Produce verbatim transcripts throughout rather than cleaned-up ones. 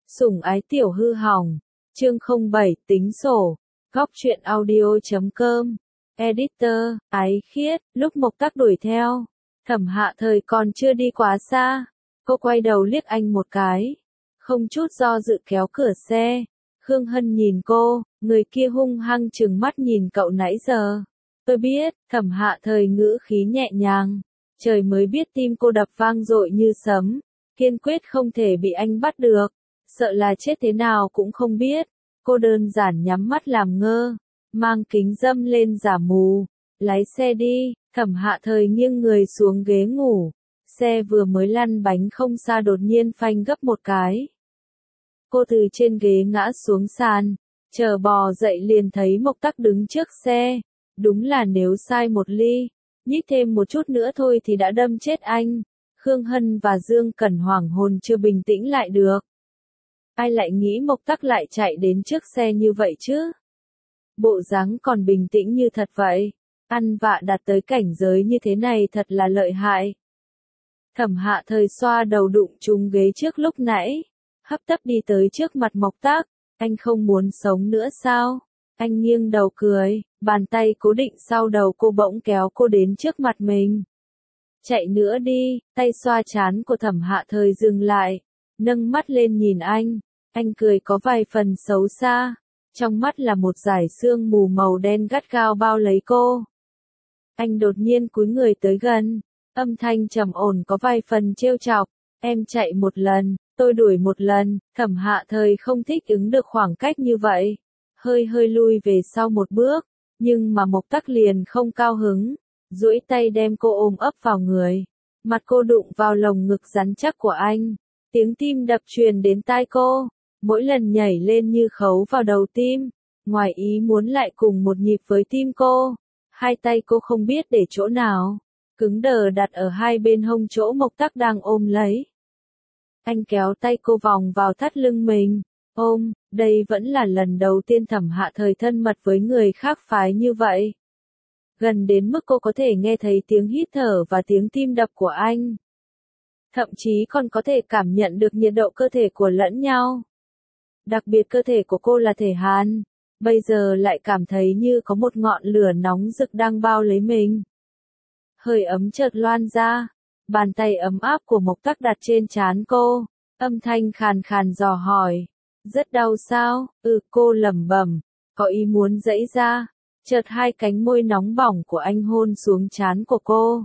Sủng ái tiểu hư hỏng. Chương không bảy tính sổ. Góc truyện audio.com. Editor, ái khiết, lúc Mộc Tắc đuổi theo. Thẩm Hạ Thời còn chưa đi quá xa. Cô quay đầu liếc anh một cái. Không chút do dự kéo cửa xe. Khương Hân nhìn cô, người kia hung hăng trừng mắt nhìn cậu nãy giờ. Tôi biết, Thẩm Hạ Thời ngữ khí nhẹ nhàng. Trời mới biết tim cô đập vang dội như sấm. Kiên quyết không thể bị anh bắt được. Sợ là chết thế nào cũng không biết. Cô đơn giản nhắm mắt làm ngơ. Mang kính râm lên giả mù. Lái xe đi. Thẩm Hạ Thời nghiêng người xuống ghế ngủ. Xe vừa mới lăn bánh không xa đột nhiên phanh gấp một cái. Cô từ trên ghế ngã xuống sàn. Chờ bò dậy liền thấy Mộc Tắc đứng trước xe. Đúng là nếu sai một ly, nhích thêm một chút nữa thôi thì đã đâm chết anh. Khương Hân và Dương Cẩn hoảng hồn chưa bình tĩnh lại được. Ai lại nghĩ Mộc Tắc lại chạy đến trước xe như vậy chứ? Bộ dáng còn bình tĩnh như thật vậy. Ăn vạ đạt tới cảnh giới như thế này thật là lợi hại. Thẩm Hạ Thời xoa đầu đụng trúng ghế trước lúc nãy. Hấp tấp đi tới trước mặt Mộc Tắc. Anh không muốn sống nữa sao? Anh nghiêng đầu cười, bàn tay cố định sau đầu cô bỗng kéo cô đến trước mặt mình. Chạy nữa đi, tay xoa trán của Thẩm Hạ Thời dừng lại, nâng mắt lên nhìn anh. Anh cười có vài phần xấu xa, trong mắt là một dải sương mù màu đen gắt gao bao lấy cô. Anh đột nhiên cúi người tới gần, âm thanh trầm ổn có vài phần trêu chọc. Em chạy một lần, tôi đuổi một lần. Thẩm Hạ Thời không thích ứng được khoảng cách như vậy. Hơi hơi lui về sau một bước, nhưng mà Mộc Tắc liền không cao hứng, duỗi tay đem cô ôm ấp vào người, mặt cô đụng vào lồng ngực rắn chắc của anh, tiếng tim đập truyền đến tai cô, mỗi lần nhảy lên như khấu vào đầu tim, ngoài ý muốn lại cùng một nhịp với tim cô, hai tay cô không biết để chỗ nào, cứng đờ đặt ở hai bên hông chỗ Mộc Tắc đang ôm lấy. Anh kéo tay cô vòng vào thắt lưng mình. Ôm, đây vẫn là lần đầu tiên Thẩm Hạ Thời thân mật với người khác phái như vậy. Gần đến mức cô có thể nghe thấy tiếng hít thở và tiếng tim đập của anh. Thậm chí còn có thể cảm nhận được nhiệt độ cơ thể của lẫn nhau. Đặc biệt cơ thể của cô là thể hàn, bây giờ lại cảm thấy như có một ngọn lửa nóng rực đang bao lấy mình. Hơi ấm chợt loan ra, bàn tay ấm áp của Mộc Tắc đặt trên trán cô, âm thanh khàn khàn dò hỏi. Rất đau sao? Ừ, cô lẩm bẩm, có ý muốn giãy ra, chợt hai cánh môi nóng bỏng của anh hôn xuống trán của cô.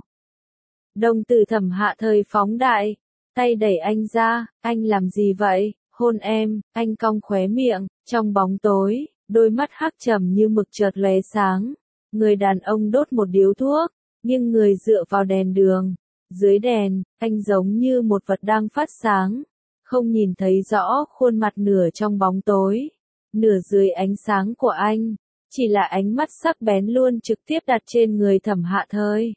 Đồng tử Thẩm Hạ Thời phóng đại, tay đẩy anh ra, anh làm gì vậy? Hôn em. Anh cong khóe miệng, trong bóng tối, đôi mắt hắc trầm như mực chợt lóe sáng. Người đàn ông đốt một điếu thuốc, nghiêng người dựa vào đèn đường. Dưới đèn, anh giống như một vật đang phát sáng. Không nhìn thấy rõ khuôn mặt nửa trong bóng tối, nửa dưới ánh sáng của anh, chỉ là ánh mắt sắc bén luôn trực tiếp đặt trên người Thẩm Hạ Thời.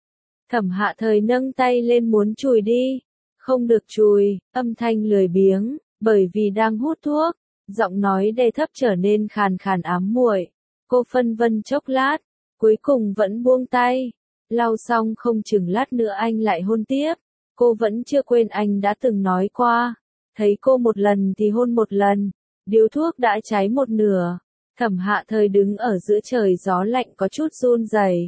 Thẩm Hạ Thời nâng tay lên muốn chùi đi, không được chùi, âm thanh lười biếng, bởi vì đang hút thuốc, giọng nói đè thấp trở nên khàn khàn ám muội. Cô phân vân chốc lát, cuối cùng vẫn buông tay, lau xong không chừng lát nữa anh lại hôn tiếp. Cô vẫn chưa quên anh đã từng nói qua, thấy cô một lần thì hôn một lần, điếu thuốc đã cháy một nửa, Thẩm Hạ Thời đứng ở giữa trời gió lạnh có chút run rẩy.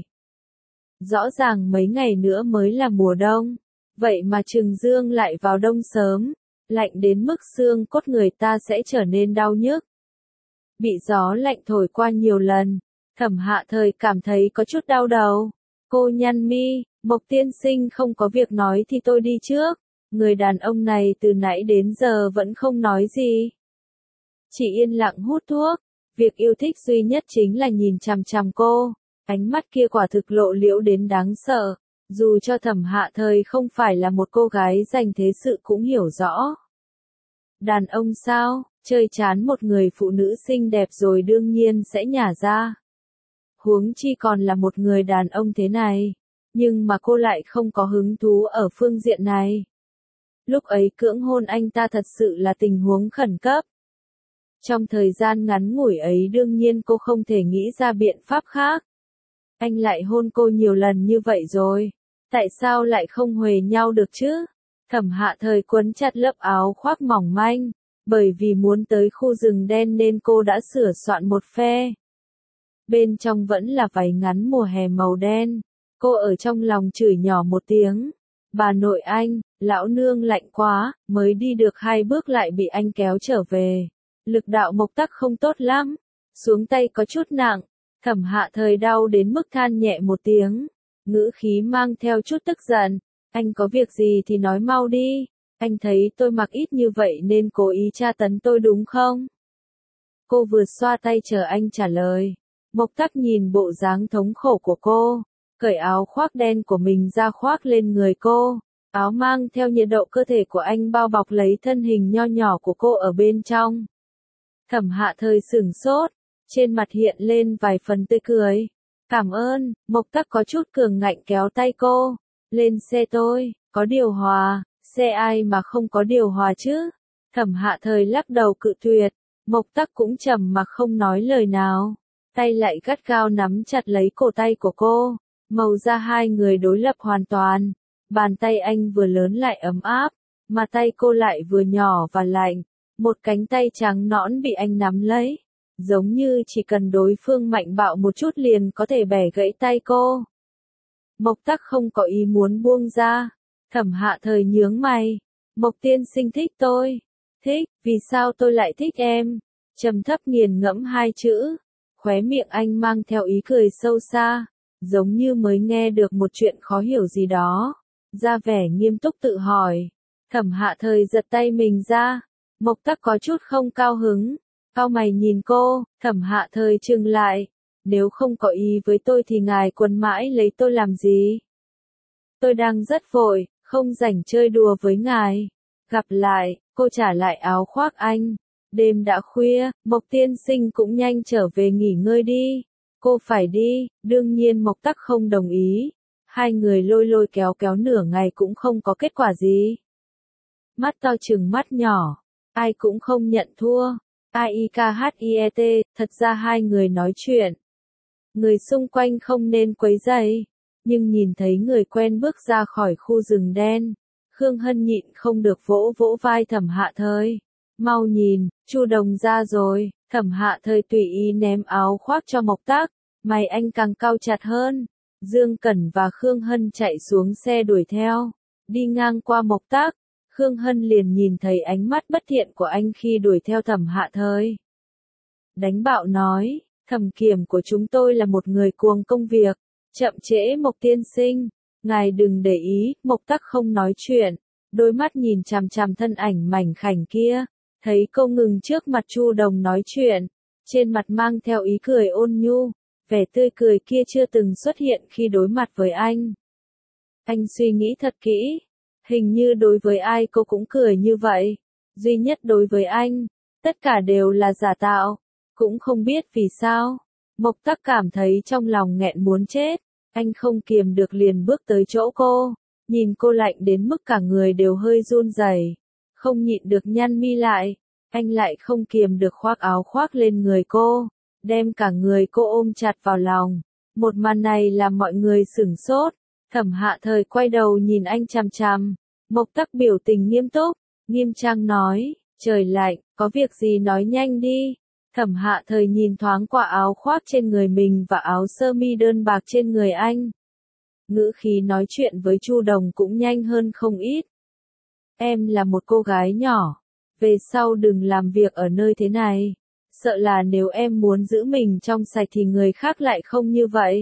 Rõ ràng mấy ngày nữa mới là mùa đông, vậy mà Trừng Dương lại vào đông sớm, lạnh đến mức xương cốt người ta sẽ trở nên đau nhức. Bị gió lạnh thổi qua nhiều lần, Thẩm Hạ Thời cảm thấy có chút đau đầu. Cô nhăn mi, Mộc tiên sinh không có việc nói thì tôi đi trước. Người đàn ông này từ nãy đến giờ vẫn không nói gì. Chỉ yên lặng hút thuốc. Việc yêu thích duy nhất chính là nhìn chằm chằm cô. Ánh mắt kia quả thực lộ liễu đến đáng sợ. Dù cho Thẩm Hạ Thời không phải là một cô gái dành thế sự cũng hiểu rõ. Đàn ông sao, chơi chán một người phụ nữ xinh đẹp rồi đương nhiên sẽ nhả ra. Huống chi còn là một người đàn ông thế này, nhưng mà cô lại không có hứng thú ở phương diện này. Lúc ấy cưỡng hôn anh ta thật sự là tình huống khẩn cấp. Trong thời gian ngắn ngủi ấy đương nhiên cô không thể nghĩ ra biện pháp khác. Anh lại hôn cô nhiều lần như vậy rồi, tại sao lại không huề nhau được chứ? Thẩm Hạ Thời quấn chặt lớp áo khoác mỏng manh, Bởi vì muốn tới khu rừng đen nên cô đã sửa soạn một phe. Bên trong vẫn là váy ngắn mùa hè màu đen. Cô ở trong lòng chửi nhỏ một tiếng. Bà nội anh, lão nương lạnh quá, mới đi được hai bước lại bị anh kéo trở về. Lực đạo Mộc Tắc không tốt lắm. Xuống tay có chút nặng. Thẩm Hạ Thời đau đến mức than nhẹ một tiếng. Ngữ khí mang theo chút tức giận. Anh có việc gì thì nói mau đi. Anh thấy tôi mặc ít như vậy nên cố ý tra tấn tôi đúng không? Cô vừa xoa tay chờ anh trả lời. Mộc Tắc nhìn bộ dáng thống khổ của cô. Cởi áo khoác đen của mình ra khoác lên người cô. Áo mang theo nhiệt độ cơ thể của anh bao bọc lấy thân hình nho nhỏ của cô ở bên trong. Thẩm Hạ Thời sửng sốt. Trên mặt hiện lên vài phần tươi cười. Cảm ơn, Mộc Tắc có chút cường ngạnh kéo tay cô. Lên xe tôi, có điều hòa, xe ai mà không có điều hòa chứ? Thẩm Hạ Thời lắc đầu cự tuyệt. Mộc Tắc cũng trầm mặc không nói lời nào. Tay lại gắt gao nắm chặt lấy cổ tay của cô. Màu da hai người đối lập hoàn toàn. Bàn tay anh vừa lớn lại ấm áp, mà tay cô lại vừa nhỏ và lạnh. Một cánh tay trắng nõn bị anh nắm lấy. Giống như chỉ cần đối phương mạnh bạo một chút liền có thể bẻ gãy tay cô. Mộc Tắc không có ý muốn buông ra. Thẩm Hạ Thời nhướng mày. Mộc tiên sinh thích tôi. Thích, vì sao tôi lại thích em? Trầm thấp nghiền ngẫm hai chữ. Khóe miệng anh mang theo ý cười sâu xa. Giống như mới nghe được một chuyện khó hiểu gì đó. Ra vẻ nghiêm túc tự hỏi. Thẩm Hạ Thời giật tay mình ra. Mộc Tắc có chút không cao hứng. Cau mày nhìn cô, Thẩm Hạ Thời trừng lại. Nếu không có ý với tôi thì ngài quấn mãi lấy tôi làm gì? Tôi đang rất vội, không rảnh chơi đùa với ngài. Gặp lại, cô trả lại áo khoác anh. Đêm đã khuya, Mộc tiên sinh cũng nhanh trở về nghỉ ngơi đi. Cô phải đi, đương nhiên Mộc Tắc không đồng ý. Hai người lôi lôi kéo kéo nửa ngày cũng không có kết quả gì. Mắt to trừng mắt nhỏ, ai cũng không nhận thua. a i k h i e t, thật ra hai người nói chuyện. Người xung quanh không nên quấy rầy, nhưng nhìn thấy người quen bước ra khỏi khu rừng đen. Khương Hân nhịn không được vỗ vỗ vai Thẩm Hạ Thời. Mau nhìn, Chu Đồng ra rồi. Thẩm Hạ Thời tùy ý ném áo khoác cho Mộc Tắc. Mày anh càng cau chặt hơn. Dương Cẩn và Khương Hân chạy xuống xe đuổi theo. Đi ngang qua Mộc Tắc. Khương Hân liền nhìn thấy ánh mắt bất thiện của anh khi đuổi theo Thẩm Hạ Thời. Đánh bạo nói, Thẩm Kiểm của chúng tôi là một người cuồng công việc. Chậm trễ Mộc tiên sinh. Ngài đừng để ý, Mộc Tắc không nói chuyện. Đôi mắt nhìn chằm chằm thân ảnh mảnh khảnh kia. Thấy cô ngừng trước mặt Chu Đồng nói chuyện. Trên mặt mang theo ý cười ôn nhu. Vẻ tươi cười kia chưa từng xuất hiện khi đối mặt với anh. Anh suy nghĩ thật kỹ. Hình như đối với ai cô cũng cười như vậy. Duy nhất đối với anh, tất cả đều là giả tạo. Cũng không biết vì sao. Mộc Tắc cảm thấy trong lòng nghẹn muốn chết. Anh không kiềm được liền bước tới chỗ cô. Nhìn cô lạnh đến mức cả người đều hơi run rẩy. Không nhịn được nhăn mi lại. Anh lại không kiềm được khoác áo khoác lên người cô. Đem cả người cô ôm chặt vào lòng. Một màn này làm mọi người sửng sốt. Thẩm Hạ Thời quay đầu nhìn anh chằm chằm. Mộc Tắc biểu tình nghiêm túc, nghiêm trang nói, trời lạnh, có việc gì nói nhanh đi. Thẩm Hạ Thời nhìn thoáng qua áo khoác trên người mình và áo sơ mi đơn bạc trên người anh. Ngữ khí nói chuyện với Chu Đồng cũng nhanh hơn không ít. Em là một cô gái nhỏ, về sau đừng làm việc ở nơi thế này. Sợ là nếu em muốn giữ mình trong sạch thì người khác lại không như vậy.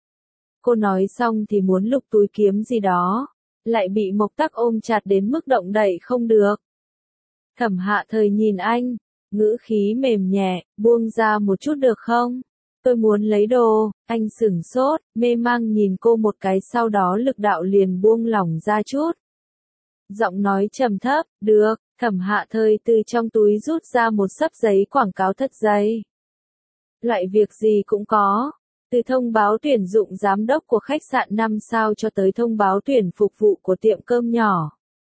Cô nói xong thì muốn lục túi kiếm gì đó, lại bị Mộc Tắc ôm chặt đến mức động đậy không được. Thẩm Hạ Thời nhìn anh, ngữ khí mềm nhẹ, buông ra một chút được không? Tôi muốn lấy đồ. Anh sửng sốt, mê mang nhìn cô một cái, sau đó lực đạo liền buông lỏng ra chút. Giọng nói trầm thấp, được. Thẩm Hạ Thời từ trong túi rút ra một xấp giấy quảng cáo thật dày. Loại việc gì cũng có. Từ thông báo tuyển dụng giám đốc của khách sạn năm sao cho tới thông báo tuyển phục vụ của tiệm cơm nhỏ.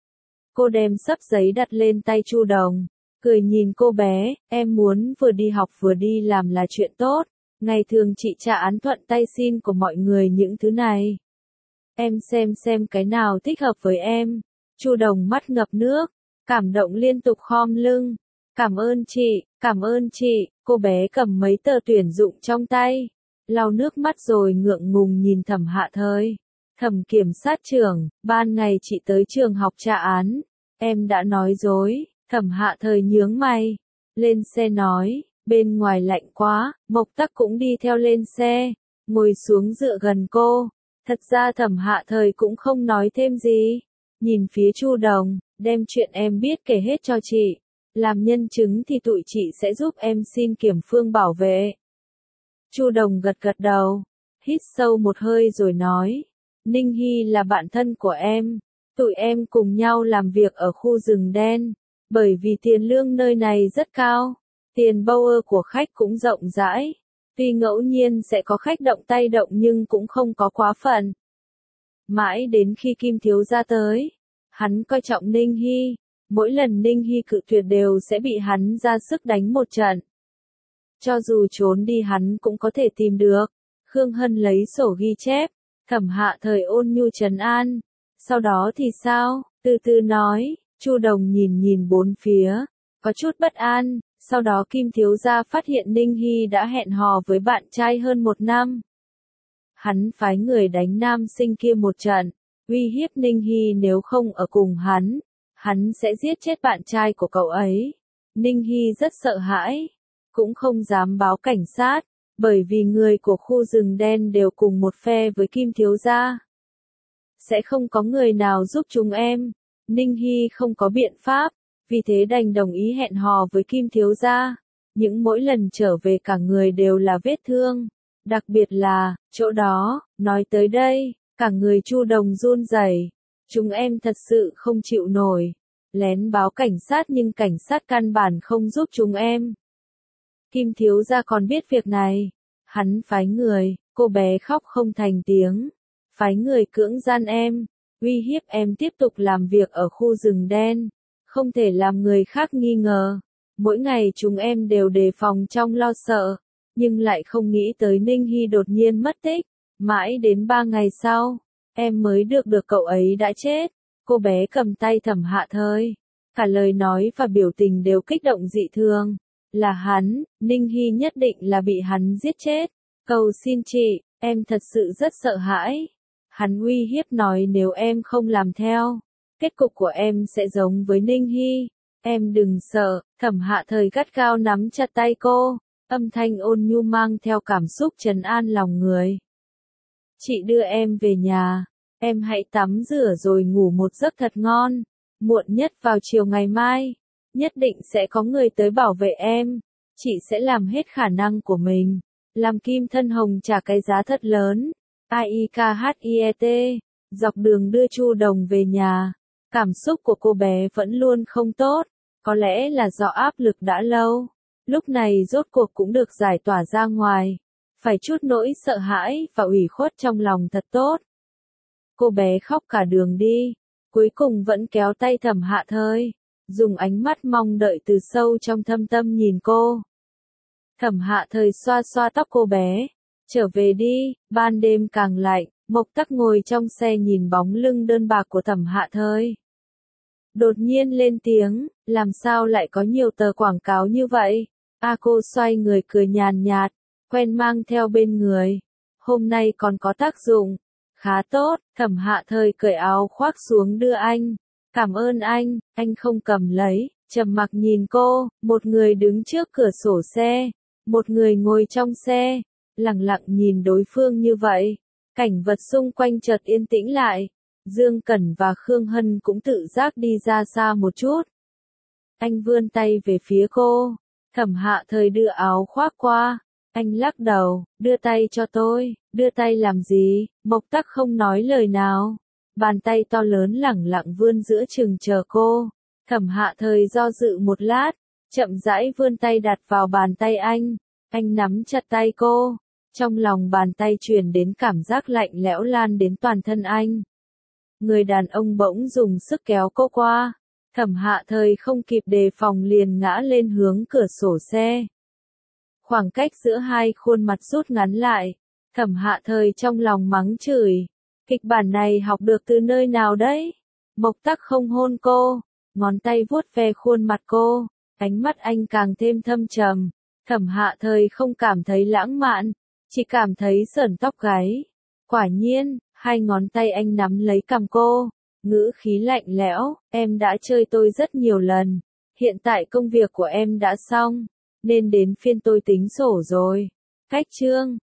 Cô đem xấp giấy đặt lên tay Chu Đồng, cười nhìn cô bé, em muốn vừa đi học vừa đi làm là chuyện tốt. Ngày thường chị trả án thuận tay xin của mọi người những thứ này. Em xem xem cái nào thích hợp với em. Chu Đồng mắt ngập nước, cảm động liên tục khom lưng. Cảm ơn chị, cảm ơn chị, cô bé cầm mấy tờ tuyển dụng trong tay, lau nước mắt rồi ngượng ngùng nhìn Thẩm Hạ Thời. Thẩm kiểm sát trưởng, ban ngày chị tới trường học tra án, em đã nói dối. Thẩm Hạ Thời nhướng mày, lên xe nói, bên ngoài lạnh quá, Mộc Tắc cũng đi theo lên xe, ngồi xuống dựa gần cô. Thật ra Thẩm Hạ Thời cũng không nói thêm gì, nhìn phía Chu Đồng, đem chuyện em biết kể hết cho chị, làm nhân chứng thì tụi chị sẽ giúp em xin Kiểm Phương bảo vệ. Chu Đồng gật gật đầu, hít sâu một hơi rồi nói, Ninh Hy là bạn thân của em, tụi em cùng nhau làm việc ở khu rừng đen, bởi vì tiền lương nơi này rất cao, tiền Bower của khách cũng rộng rãi, tuy ngẫu nhiên sẽ có khách động tay động nhưng cũng không có quá phận. Mãi đến khi Kim thiếu gia tới, hắn coi trọng Ninh Hy, mỗi lần Ninh Hy cự tuyệt đều sẽ bị hắn ra sức đánh một trận. Cho dù trốn đi hắn cũng có thể tìm được. Khương Hân lấy sổ ghi chép, Thẩm Hạ Thời ôn nhu trấn an. Sau đó thì sao? Từ từ nói. Chu Đồng nhìn nhìn bốn phía, có chút bất an. Sau đó Kim thiếu gia phát hiện Ninh Hy đã hẹn hò với bạn trai hơn một năm. Hắn phái người đánh nam sinh kia một trận, uy hiếp Ninh Hy nếu không ở cùng hắn, hắn sẽ giết chết bạn trai của cậu ấy. Ninh Hy rất sợ hãi, cũng không dám báo cảnh sát, bởi vì người của khu rừng đen đều cùng một phe với Kim thiếu gia. Sẽ không có người nào giúp chúng em. Ninh Hy không có biện pháp, vì thế đành đồng ý hẹn hò với Kim thiếu gia. Những mỗi lần trở về cả người đều là vết thương, đặc biệt là chỗ đó. Nói tới đây, cả người Chu Đồng run rẩy. Chúng em thật sự không chịu nổi, lén báo cảnh sát nhưng cảnh sát căn bản không giúp chúng em. Kim thiếu gia còn biết việc này, hắn phái người, cô bé khóc không thành tiếng, phái người cưỡng gian em, uy hiếp em tiếp tục làm việc ở khu rừng đen, không thể làm người khác nghi ngờ. Mỗi ngày chúng em đều đề phòng trong lo sợ, nhưng lại không nghĩ tới Ninh Hy đột nhiên mất tích. Mãi đến ba ngày sau, em mới được được cậu ấy đã chết. Cô bé cầm tay Thẩm Hạ Thời, cả lời nói và biểu tình đều kích động dị thường. Là hắn, Ninh Hy nhất định là bị hắn giết chết. Cầu xin chị, em thật sự rất sợ hãi. Hắn uy hiếp nói nếu em không làm theo, kết cục của em sẽ giống với Ninh Hy. Em đừng sợ. Thẩm Hạ Thời gắt gao nắm chặt tay cô, âm thanh ôn nhu mang theo cảm xúc trấn an lòng người. Chị đưa em về nhà, em hãy tắm rửa rồi ngủ một giấc thật ngon. Muộn nhất vào chiều ngày mai, nhất định sẽ có người tới bảo vệ em. Chị sẽ làm hết khả năng của mình, làm Kim Thân Hồng trả cái giá thật lớn. a i k h i e t. Dọc đường đưa Chu Đồng về nhà, cảm xúc của cô bé vẫn luôn không tốt, có lẽ là do áp lực đã lâu, lúc này rốt cuộc cũng được giải tỏa ra ngoài, phải chút nỗi sợ hãi và ủy khuất trong lòng thật tốt. Cô bé khóc cả đường đi, cuối cùng vẫn kéo tay Thẩm Hạ Thời, dùng ánh mắt mong đợi từ sâu trong thâm tâm nhìn cô. Thẩm Hạ Thời xoa xoa tóc cô bé, trở về đi. Ban đêm càng lạnh, Mộc Tắc ngồi trong xe nhìn bóng lưng đơn bạc của Thẩm Hạ Thời. Đột nhiên lên tiếng, làm sao lại có nhiều tờ quảng cáo như vậy? A cô xoay người cười nhàn nhạt, quen mang theo bên người. Hôm nay còn có tác dụng. Khá tốt. Thẩm Hạ Thời cởi áo khoác xuống đưa anh. Cảm ơn anh. Anh không cầm lấy, trầm mặc nhìn cô. Một người đứng trước cửa sổ xe, một người ngồi trong xe, lặng lặng nhìn đối phương như vậy. Cảnh vật xung quanh chợt yên tĩnh lại. Dương Cẩn và Khương Hân cũng tự giác đi ra xa một chút. Anh vươn tay về phía cô. Thẩm Hạ Thời đưa áo khoác qua. Anh lắc đầu, đưa tay cho tôi. Đưa tay làm gì? Mộc Tắc không nói lời nào. Bàn tay to lớn lẳng lặng vươn giữa chừng chờ cô. Thẩm Hạ Thời do dự một lát, chậm rãi vươn tay đặt vào bàn tay anh. Anh nắm chặt tay cô. Trong lòng bàn tay truyền đến cảm giác lạnh lẽo lan đến toàn thân anh. Người đàn ông bỗng dùng sức kéo cô qua. Thẩm Hạ Thời không kịp đề phòng liền ngã lên hướng cửa sổ xe. Khoảng cách giữa hai khuôn mặt rút ngắn lại. Thẩm Hạ Thời trong lòng mắng chửi. Kịch bản này học được từ nơi nào đấy? Mộc Tắc không hôn cô, ngón tay vuốt ve khuôn mặt cô. Ánh mắt anh càng thêm thâm trầm. Thẩm Hạ Thời không cảm thấy lãng mạn, chỉ cảm thấy sởn tóc gáy. Quả nhiên, hai ngón tay anh nắm lấy cằm cô, ngữ khí lạnh lẽo, em đã chơi tôi rất nhiều lần, hiện tại công việc của em đã xong, nên đến phiên tôi tính sổ rồi. Cách chương